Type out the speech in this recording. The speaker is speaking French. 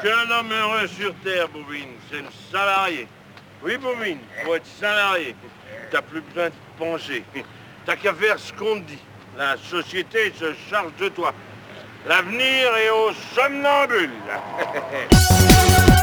Qu'un homme heureux sur Terre, Bouvine, c'est le salarié. Oui, Bouvine, pour être salarié, t'as plus besoin de penser. T'as qu'à faire ce qu'on te dit. La société se charge de toi. L'avenir est au somnambule.